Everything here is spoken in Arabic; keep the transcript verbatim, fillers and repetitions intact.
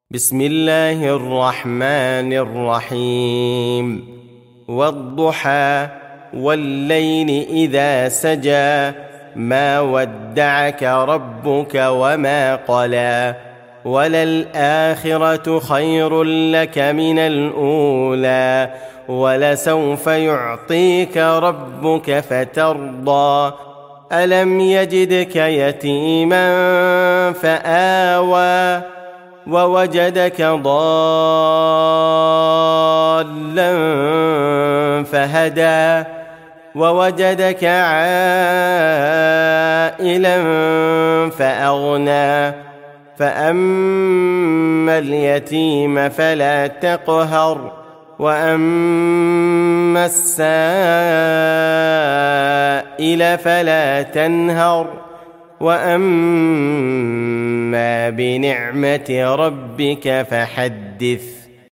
بسم الله الرحمن الرحيم والضحى والليل إذا سجى ما ودعك ربك وما قلى وللآخرة خير لك من الأولى ولسوف يعطيك ربك فترضى ألم يجدك يتيما فآوى ووجدك ضالا فهدى ووجدك عائلا فأغنى فأما اليتيم فلا تقهر وأما السائل فلا تنهر وأما بنعمة ربك فحدث.